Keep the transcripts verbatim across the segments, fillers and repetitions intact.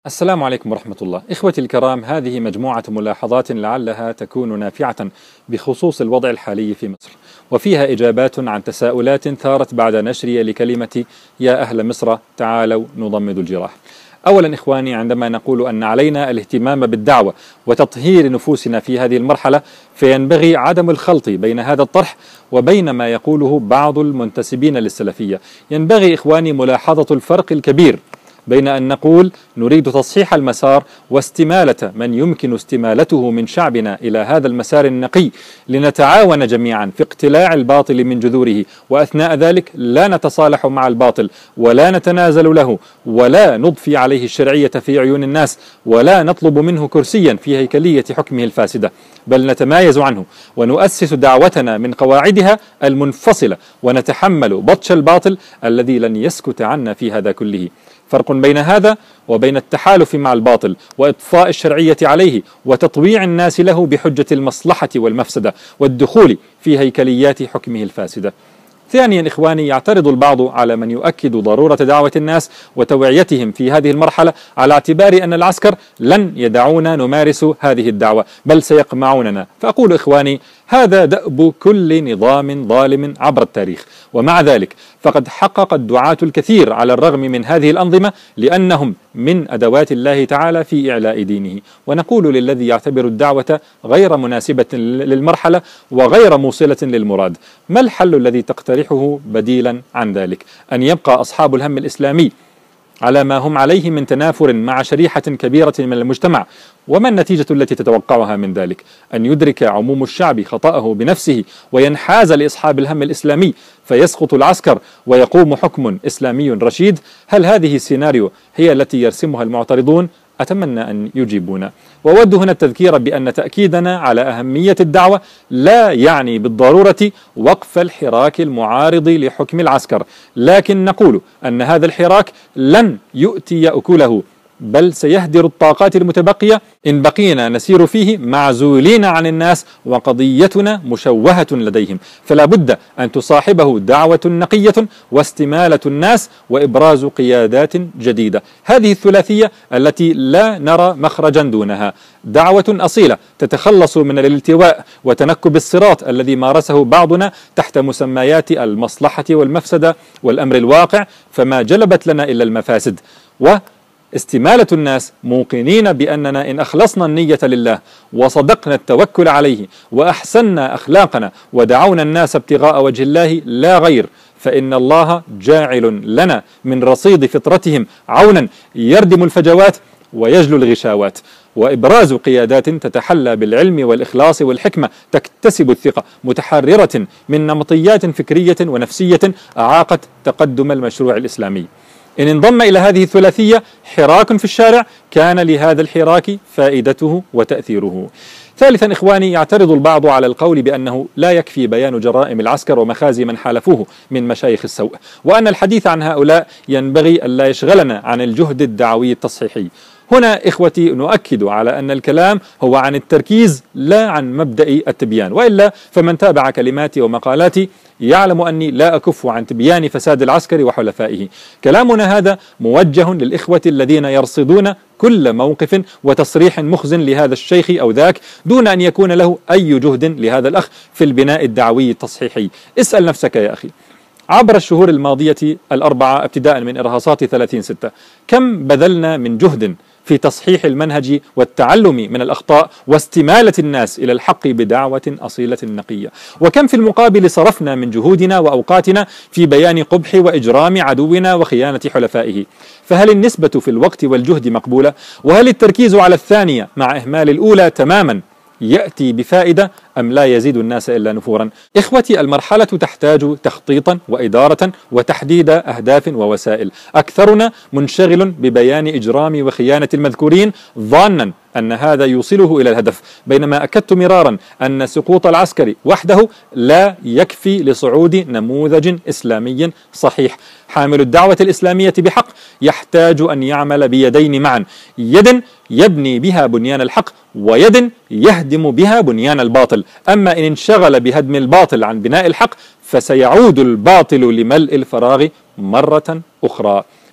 السلام عليكم ورحمة الله. إخوتي الكرام، هذه مجموعة ملاحظات لعلها تكون نافعة بخصوص الوضع الحالي في مصر، وفيها إجابات عن تساؤلات ثارت بعد نشري لكلمة يا أهل مصر تعالوا نضمد الجراح. أولا إخواني، عندما نقول أن علينا الاهتمام بالدعوة وتطهير نفوسنا في هذه المرحلة، فينبغي عدم الخلط بين هذا الطرح وبين ما يقوله بعض المنتسبين للسلفية. ينبغي إخواني ملاحظة الفرق الكبير بين أن نقول نريد تصحيح المسار واستمالة من يمكن استمالته من شعبنا إلى هذا المسار النقي لنتعاون جميعا في اقتلاع الباطل من جذوره، وأثناء ذلك لا نتصالح مع الباطل ولا نتنازل له ولا نضفي عليه الشرعية في عيون الناس ولا نطلب منه كرسيا في هيكلية حكمه الفاسدة، بل نتمايز عنه ونؤسس دعوتنا من قواعدها المنفصلة ونتحمل بطش الباطل الذي لن يسكت عنا في هذا كله. فرق بين هذا وبين التحالف مع الباطل وإطفاء الشرعية عليه وتطويع الناس له بحجة المصلحة والمفسدة والدخول في هيكليات حكمه الفاسدة. ثانيا إخواني، يعترض البعض على من يؤكد ضرورة دعوة الناس وتوعيتهم في هذه المرحلة على اعتبار أن العسكر لن يدعونا نمارس هذه الدعوة بل سيقمعوننا. فأقول إخواني، هذا دأب كل نظام ظالم عبر التاريخ، ومع ذلك فقد حقق الدعاة الكثير على الرغم من هذه الأنظمة لأنهم من أدوات الله تعالى في إعلاء دينه. ونقول للذي يعتبر الدعوة غير مناسبة للمرحلة وغير موصلة للمراد: ما الحل الذي تقترحه بديلا عن ذلك؟ أن يبقى أصحاب الهم الإسلامي على ما هم عليه من تنافر مع شريحة كبيرة من المجتمع؟ وما النتيجة التي تتوقعها من ذلك؟ أن يدرك عموم الشعب خطأه بنفسه وينحاز لأصحاب الهم الإسلامي فيسقط العسكر ويقوم حكم إسلامي رشيد؟ هل هذه السيناريو هي التي يرسمها المعترضون؟ أتمنى أن يجيبونا. وأود هنا التذكير بأن تأكيدنا على أهمية الدعوة لا يعني بالضرورة وقف الحراك المعارض لحكم العسكر، لكن نقول أن هذا الحراك لن يؤتي أكله بل سيهدر الطاقات المتبقية إن بقينا نسير فيه معزولين عن الناس وقضيتنا مشوهة لديهم. فلا بد أن تصاحبه دعوة نقية واستمالة الناس وإبراز قيادات جديدة. هذه الثلاثية التي لا نرى مخرجا دونها: دعوة أصيلة تتخلص من الالتواء وتنكب الصراط الذي مارسه بعضنا تحت مسميات المصلحة والمفسدة والأمر الواقع فما جلبت لنا إلا المفاسد، و استمالة الناس موقنين بأننا إن أخلصنا النية لله وصدقنا التوكل عليه وأحسننا أخلاقنا ودعونا الناس ابتغاء وجه الله لا غير، فإن الله جاعل لنا من رصيد فطرتهم عونا يردم الفجوات ويجلو الغشاوات، وإبراز قيادات تتحلى بالعلم والإخلاص والحكمة تكتسب الثقة متحررة من نمطيات فكرية ونفسية أعاقت تقدم المشروع الإسلامي. إن انضم إلى هذه الثلاثية حراك في الشارع كان لهذا الحراك فائدته وتأثيره. ثالثا إخواني، يعترض البعض على القول بأنه لا يكفي بيان جرائم العسكر ومخازي من حالفوه من مشايخ السوء، وأن الحديث عن هؤلاء ينبغي ألا يشغلنا عن الجهد الدعوي التصحيحي. هنا إخوتي نؤكد على أن الكلام هو عن التركيز لا عن مبدأ التبيان، وإلا فمن تابع كلماتي ومقالاتي يعلم أني لا أكف عن تبيان فساد العسكر وحلفائه. كلامنا هذا موجه للإخوة الذين يرصدون كل موقف وتصريح مخزن لهذا الشيخ أو ذاك دون أن يكون له أي جهد لهذا الأخ في البناء الدعوي التصحيحي. اسأل نفسك يا أخي، عبر الشهور الماضية الأربعة ابتداء من إرهاصات ثلاثين ستة كم بذلنا من جهد في تصحيح المنهج والتعلم من الأخطاء واستمالة الناس إلى الحق بدعوة أصيلة نقية، وكم في المقابل صرفنا من جهودنا وأوقاتنا في بيان قبح وإجرام عدونا وخيانة حلفائه. فهل النسبة في الوقت والجهد مقبولة؟ وهل التركيز على الثانية مع إهمال الأولى تماما يأتي بفائدة أم لا يزيد الناس إلا نفورا؟ إخوتي، المرحلة تحتاج تخطيطا وإدارة وتحديد أهداف ووسائل. أكثرنا منشغل ببيان إجرام وخيانة المذكورين ظانا أن هذا يوصله إلى الهدف، بينما أكدت مرارا أن سقوط العسكري وحده لا يكفي لصعود نموذج إسلامي صحيح. حامل الدعوة الإسلامية بحق يحتاج أن يعمل بيدين معا: يد يبني بها بنيان الحق ويد يهدم بها بنيان الباطل. أما إن انشغل بهدم الباطل عن بناء الحق فسيعود الباطل لملء الفراغ مرة أخرى.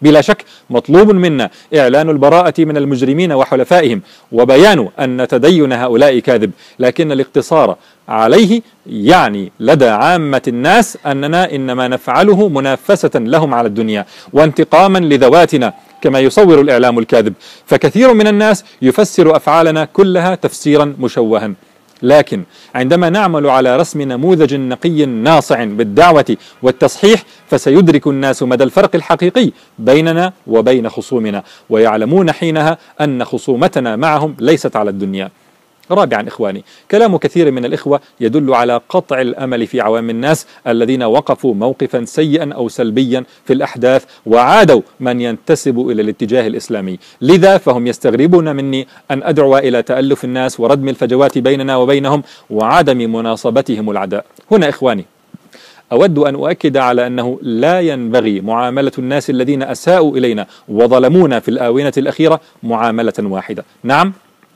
بلا شك مطلوب منا إعلان البراءة من المجرمين وحلفائهم وبيان أن تدين هؤلاء كاذب، لكن الاقتصار عليه يعني لدى عامة الناس أننا إنما نفعله منافسة لهم على الدنيا وانتقاما لذواتنا كما يصور الإعلام الكاذب، فكثير من الناس يفسر أفعالنا كلها تفسيرا مشوها. لكن عندما نعمل على رسم نموذج نقي ناصع بالدعوة والتصحيح فسيدرك الناس مدى الفرق الحقيقي بيننا وبين خصومنا، ويعلمون حينها أن خصومتنا معهم ليست على الدنيا. رابعا إخواني، كلام كثير من الإخوة يدل على قطع الأمل في عوام الناس الذين وقفوا موقفا سيئا أو سلبيا في الأحداث وعادوا من ينتسب إلى الاتجاه الإسلامي، لذا فهم يستغربون مني أن أدعو إلى تألف الناس وردم الفجوات بيننا وبينهم وعدم مناصبتهم العداء. هنا إخواني أود أن أؤكد على أنه لا ينبغي معاملة الناس الذين أساءوا إلينا وظلمونا في الآونة الأخيرة معاملة واحدة. نعم،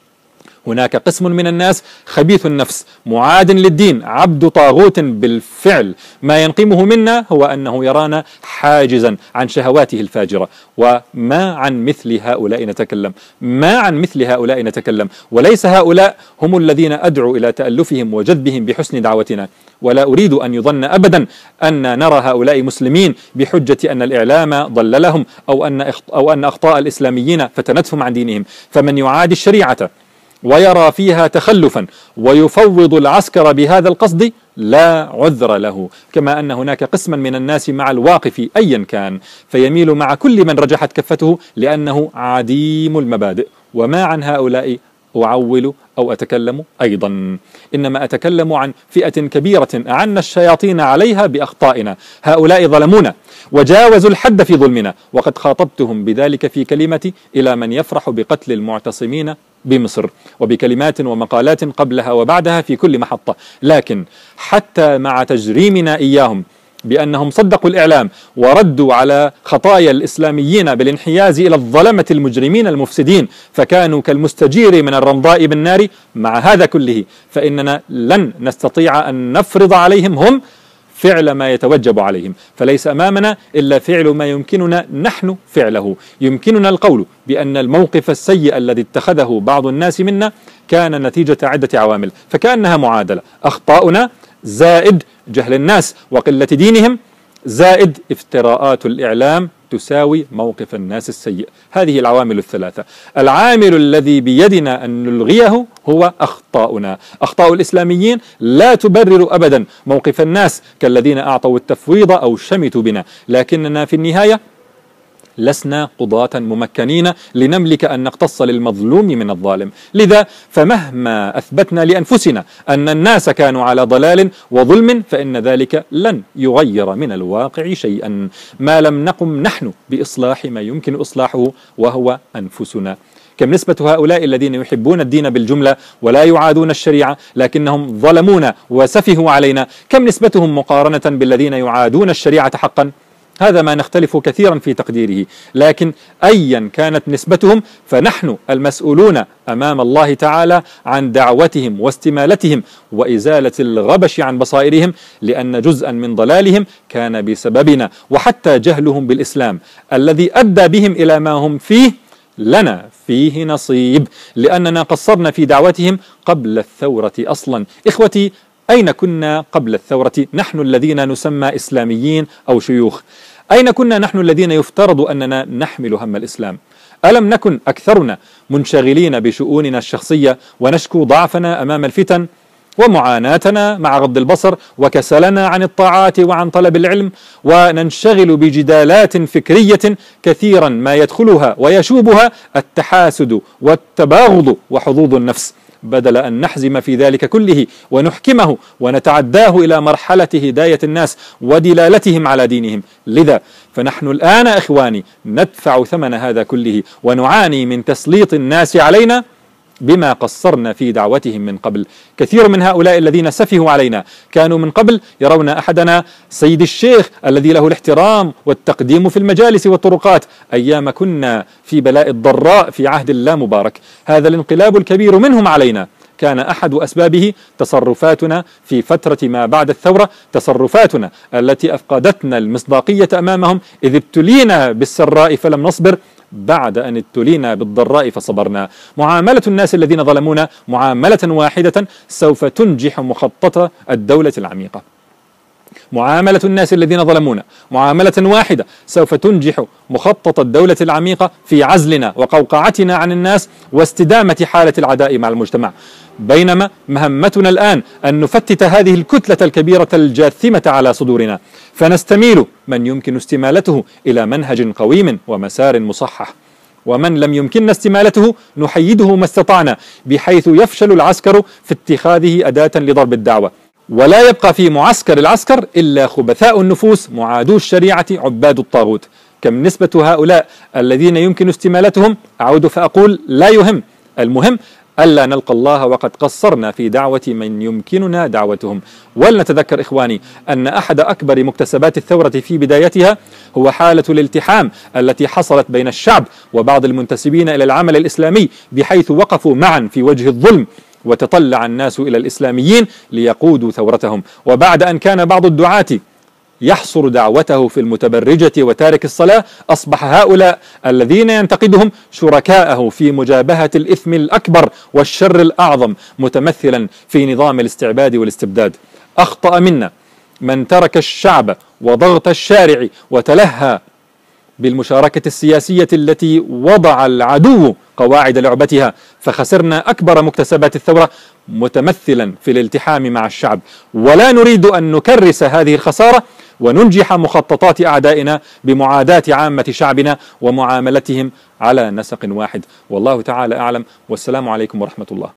هناك قسم من الناس خبيث النفس معاد للدين عبد طاغوت بالفعل، ما ينقمه منا هو أنه يرانا حاجزا عن شهواته الفاجرة، وما عن مثل هؤلاء نتكلم ما عن مثل هؤلاء نتكلم وليس هؤلاء هم الذين أدعو إلى تألفهم وجذبهم بحسن دعوتنا. ولا أريد أن يظن أبدا أن نرى هؤلاء مسلمين بحجة أن الإعلام ضللهم أو أن أو أن أخطاء الإسلاميين فتنتهم عن دينهم. فمن يعادي الشريعة ويرى فيها تخلفا ويفوض العسكر بهذا القصد لا عذر له، كما أن هناك قسما من الناس مع الواقف أيا كان فيميل مع كل من رجحت كفته لأنه عديم المبادئ. وما عن هؤلاء أعول أو أتكلم أيضا، إنما أتكلم عن فئة كبيرة أعنا الشياطين عليها بأخطائنا. هؤلاء ظلمونا وجاوزوا الحد في ظلمنا، وقد خاطبتهم بذلك في كلمتي إلى من يفرح بقتل المعتصمين بمصر وبكلمات ومقالات قبلها وبعدها في كل محطة. لكن حتى مع تجريمنا إياهم بأنهم صدقوا الإعلام وردوا على خطايا الإسلاميين بالانحياز إلى الظلمة المجرمين المفسدين فكانوا كالمستجير من الرمضاء بالنار، مع هذا كله فإننا لن نستطيع أن نفرض عليهم هم فعل ما يتوجب عليهم، فليس أمامنا إلا فعل ما يمكننا نحن فعله. يمكننا القول بأن الموقف السيء الذي اتخذه بعض الناس منا كان نتيجة عدة عوامل، فكأنها معادلة: أخطاؤنا زائد جهل الناس وقلة دينهم زائد افتراءات الإعلام تساوي موقف الناس السيء. هذه العوامل الثلاثة. العامل الذي بيدنا أن نلغيه هو أخطاؤنا. أخطاء الإسلاميين لا تبرر أبدا موقف الناس كالذين أعطوا التفويض أو شمتوا بنا، لكننا في النهاية لسنا قضاة ممكنين لنملك أن نقتص للمظلوم من الظالم. لذا فمهما أثبتنا لأنفسنا أن الناس كانوا على ضلال وظلم فإن ذلك لن يغير من الواقع شيئا ما لم نقم نحن بإصلاح ما يمكن إصلاحه وهو أنفسنا. كم نسبة هؤلاء الذين يحبون الدين بالجملة ولا يعادون الشريعة لكنهم ظلمونا وسفهوا علينا؟ كم نسبتهم مقارنة بالذين يعادون الشريعة حقا؟ هذا ما نختلف كثيرا في تقديره، لكن أيا كانت نسبتهم فنحن المسؤولون أمام الله تعالى عن دعوتهم واستمالتهم وإزالة الغبش عن بصائرهم، لأن جزءا من ضلالهم كان بسببنا، وحتى جهلهم بالإسلام الذي أدى بهم إلى ما هم فيه لنا فيه نصيب، لأننا قصرنا في دعوتهم قبل الثورة أصلا. إخوتي، أين كنا قبل الثورة نحن الذين نسمى إسلاميين أو شيوخ؟ أين كنا نحن الذين يفترض أننا نحمل هم الإسلام؟ ألم نكن أكثرنا منشغلين بشؤوننا الشخصية ونشكو ضعفنا أمام الفتن ومعاناتنا مع غض البصر وكسلنا عن الطاعات وعن طلب العلم، وننشغل بجدالات فكرية كثيرا ما يدخلها ويشوبها التحاسد والتباغض وحظوظ النفس، بدل أن نحزم في ذلك كله ونحكمه ونتعداه إلى مرحلة هداية الناس ودلالتهم على دينهم. لذا فنحن الآن إخواني ندفع ثمن هذا كله ونعاني من تسليط الناس علينا بما قصرنا في دعوتهم من قبل. كثير من هؤلاء الذين سفهوا علينا كانوا من قبل يرون أحدنا سيد الشيخ الذي له الاحترام والتقديم في المجالس والطرقات أيام كنا في بلاء الضراء في عهد الله مبارك. هذا الانقلاب الكبير منهم علينا كان أحد أسبابه تصرفاتنا في فترة ما بعد الثورة، تصرفاتنا التي أفقدتنا المصداقية أمامهم، إذ ابتلينا بالسراء فلم نصبر بعد أن ابتلينا بالضراء فصبرنا. معاملة الناس الذين ظلمونا معاملة واحدة سوف تنجح مخطط الدولة العميقة. معاملة الناس الذين ظلمونا معاملة واحدة سوف تنجح مخطط الدولة العميقة في عزلنا وقوقعتنا عن الناس واستدامة حالة العداء مع المجتمع. بينما مهمتنا الآن أن نفتت هذه الكتلة الكبيرة الجاثمة على صدورنا، فنستميل من يمكن استمالته إلى منهج قويم ومسار مصحح، ومن لم يمكننا استمالته نحيده ما استطعنا، بحيث يفشل العسكر في اتخاذه أداة لضرب الدعوة، ولا يبقى في معسكر العسكر إلا خبثاء النفوس معادو الشريعة عباد الطاغوت. كم نسبة هؤلاء الذين يمكن استمالتهم؟ أعود فأقول لا يهم، المهم ألا نلقى الله وقد قصرنا في دعوة من يمكننا دعوتهم. ولنتذكر إخواني أن أحد أكبر مكتسبات الثورة في بدايتها هو حالة الالتحام التي حصلت بين الشعب وبعض المنتسبين إلى العمل الإسلامي، بحيث وقفوا معا في وجه الظلم وتطلع الناس إلى الإسلاميين ليقودوا ثورتهم. وبعد أن كان بعض الدعاة يحصر دعوته في المتبرجة وتارك الصلاة، أصبح هؤلاء الذين ينتقدهم شركاءه في مجابهة الإثم الأكبر والشر الأعظم، متمثلا في نظام الاستعباد والاستبداد. أخطأ منا من ترك الشعب وضغط الشارع وتلهى بالمشاركة السياسية التي وضع العدو قواعد لعبتها، فخسرنا أكبر مكتسبات الثورة متمثلا في الالتحام مع الشعب. ولا نريد أن نكرس هذه الخسارة وننجح مخططات أعدائنا بمعاداة عامة شعبنا ومعاملتهم على نسق واحد. والله تعالى أعلم، والسلام عليكم ورحمة الله.